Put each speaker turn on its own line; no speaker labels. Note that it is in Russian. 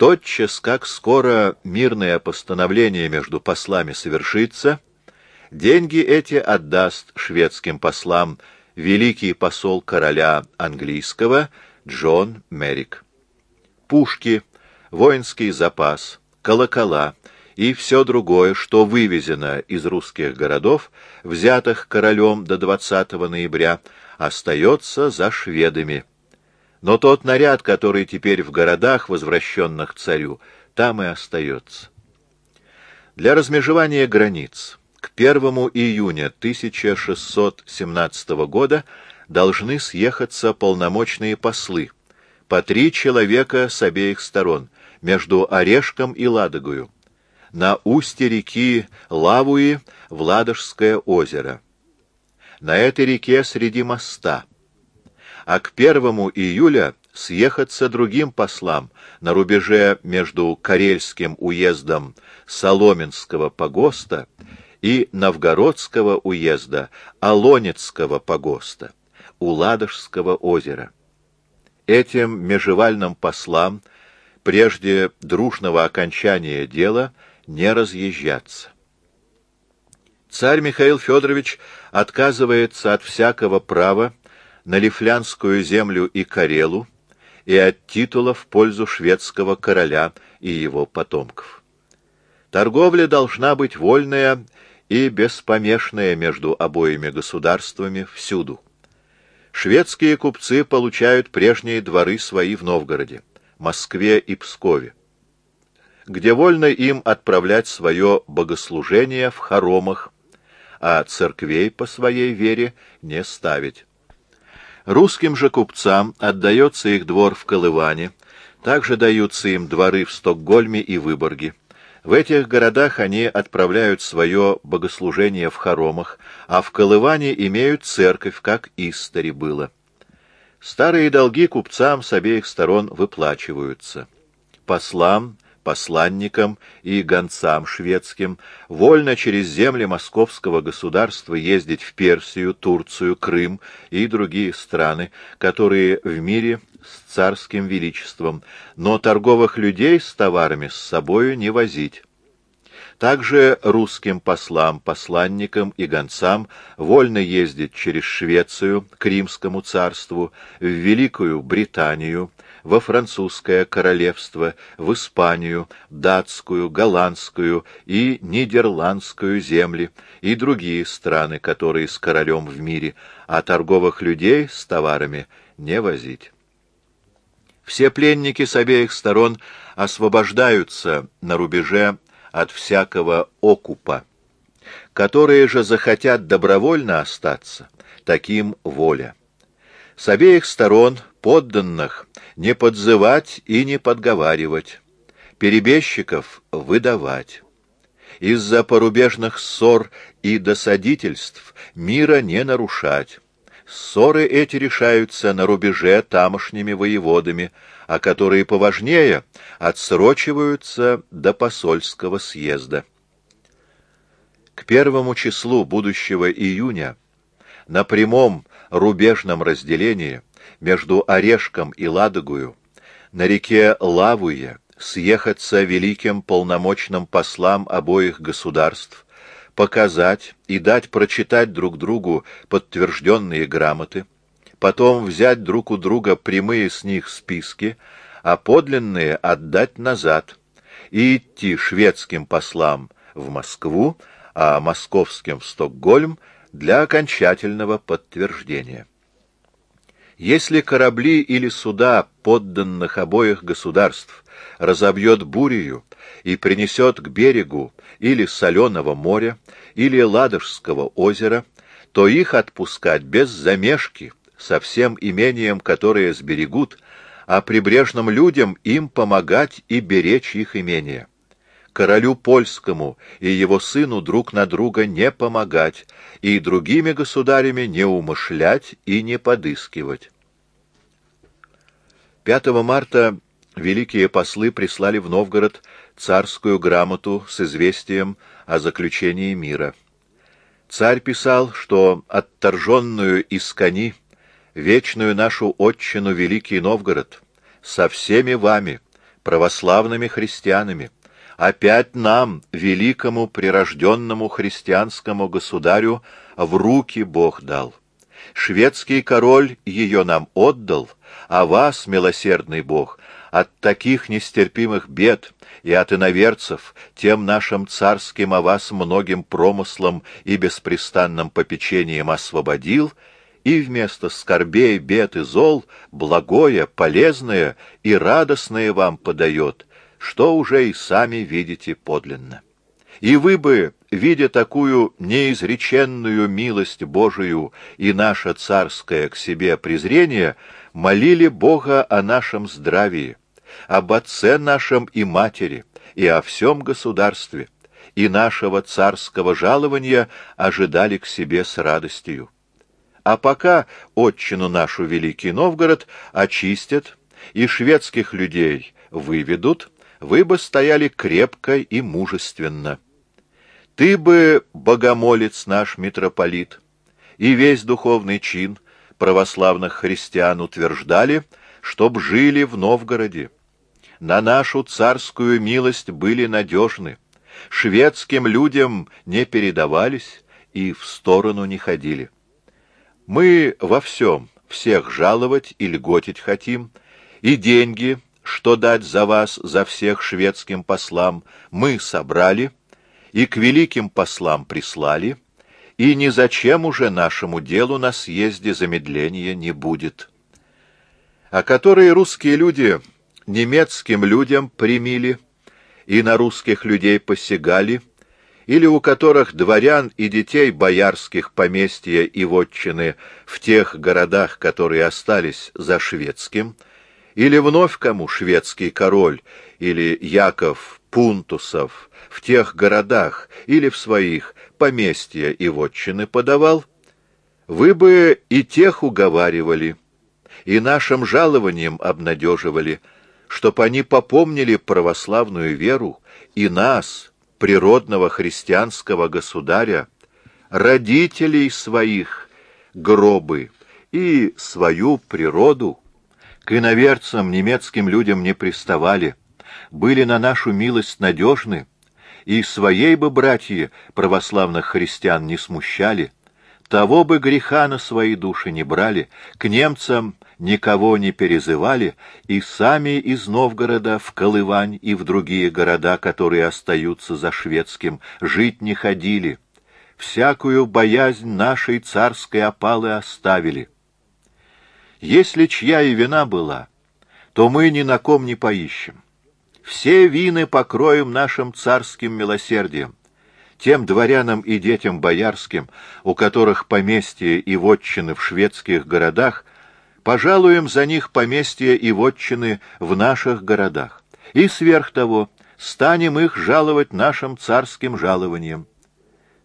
Тотчас, как скоро мирное постановление между послами совершится, деньги эти отдаст шведским послам великий посол короля английского Джон Меррик. Пушки, воинский запас, колокола и все другое, что вывезено из русских городов, взятых королем до 20 ноября, остается за шведами. Но тот наряд, который теперь в городах, возвращенных царю, там и остается. Для размежевания границ к 1 июня 1617 года должны съехаться полномочные послы, по 3 человека с обеих сторон, между Орешком и Ладогою, на устье реки Лавуи в Ладожское озеро. На этой реке среди моста. А к 1 июля съехаться другим послам на рубеже между Карельским уездом Соломенского погоста и Новгородского уезда Олонецкого погоста у Ладожского озера. Этим межевальным послам прежде дружного окончания дела не разъезжаться. Царь Михаил Федорович отказывается от всякого права на Лифлянскую землю и Карелу и от титула в пользу шведского короля и его потомков. Торговля должна быть вольная и беспомешная между обоими государствами всюду. Шведские купцы получают прежние дворы свои в Новгороде, Москве и Пскове, где вольно им отправлять свое богослужение в хоромах, а церквей по своей вере не ставить. Русским же купцам отдается их двор в Колыване, также даются им дворы в Стокгольме и Выборге. В этих городах они отправляют свое богослужение в хоромах, а в Колыване имеют церковь, как истори было. Старые долги купцам с обеих сторон выплачиваются. Послам, посланникам и гонцам шведским вольно через земли московского государства ездить в Персию, Турцию, Крым и другие страны, которые в мире с царским величеством, но торговых людей с товарами с собою не возить. Также русским послам, посланникам и гонцам вольно ездить через Швецию к Римскому царству, в Великую Британию, во Французское королевство, в Испанию, Датскую, Голландскую и Нидерландскую земли и другие страны, которые с королем в мире, а торговых людей с товарами не возить. Все пленники с обеих сторон освобождаются на рубеже от всякого окупа. Которые же захотят добровольно остаться, таким воля. С обеих сторон подданных не подзывать и не подговаривать, перебежчиков выдавать. Из-за порубежных ссор и досадительств мира не нарушать. Ссоры эти решаются на рубеже тамошними воеводами, а которые поважнее отсрочиваются до посольского съезда. К 1 числу будущего июня на прямом рубежном разделении между Орешком и Ладогою на реке Лавуе съехаться великим полномочным послам обоих государств, показать и дать прочитать друг другу подтвержденные грамоты, потом взять друг у друга прямые с них списки, а подлинные отдать назад, и идти шведским послам в Москву, а московским в Стокгольм для окончательного подтверждения. Если корабли или суда подданных обоих государств разобьет бурею и принесет к берегу или Соленого моря, или Ладожского озера, то их отпускать без замешки, со всем имением, которое сберегут, а прибрежным людям им помогать и беречь их имение. Королю польскому и его сыну друг на друга не помогать, и другими государями не умышлять и не подыскивать. 5 марта великие послы прислали в Новгород царскую грамоту с известием о заключении мира. Царь писал, что отторженную из кони вечную нашу отчину Великий Новгород со всеми вами православными христианами, опять нам, великому прирожденному христианскому государю, в руки Бог дал. Шведский король ее нам отдал, а вас, милосердный Бог, от таких нестерпимых бед и от иноверцев, тем нашим царским о вас многим промыслом и беспрестанным попечением освободил, и вместо скорбей, бед и зол благое, полезное и радостное вам подает, что уже и сами видите подлинно. И вы бы, видя такую неизреченную милость Божию и наше царское к себе презрение, молили Бога о нашем здравии, об отце нашем и матери, и о всем государстве, и нашего царского жалования ожидали к себе с радостью. А пока отчину нашу Великий Новгород очистят и шведских людей выведут, вы бы стояли крепко и мужественно. Ты бы, богомолец наш митрополит, и весь духовный чин православных христиан утверждали, чтоб жили в Новгороде. На нашу царскую милость были надежны, шведским людям не передавались и в сторону не ходили. Мы во всем всех жаловать и льготить хотим, и деньги, что дать за вас, за всех шведским послам, мы собрали, и к великим послам прислали, и ни зачем уже нашему делу на съезде замедления не будет. А которые русские люди немецким людям примили и на русских людей посягали, или у которых дворян и детей боярских поместья и вотчины в тех городах, которые остались за шведским, или вновь кому шведский король или Яков Пунтусов в тех городах или в своих поместья и вотчины подавал, вы бы и тех уговаривали, и нашим жалованием обнадеживали, чтоб они попомнили православную веру и нас, природного христианского государя, родителей своих гробы и свою природу, к иноверцам, немецким людям не приставали, были на нашу милость надежны, и своей бы братья православных христиан не смущали, того бы греха на свои души не брали, к немцам никого не перезывали, и сами из Новгорода в Колывань и в другие города, которые остаются за шведским, жить не ходили, всякую боязнь нашей царской опалы оставили. Если чья и вина была, то мы ни на ком не поищем. Все вины покроем нашим царским милосердием. Тем дворянам и детям боярским, у которых поместья и вотчины в шведских городах, пожалуем за них поместья и вотчины в наших городах. И сверх того, станем их жаловать нашим царским жалованием.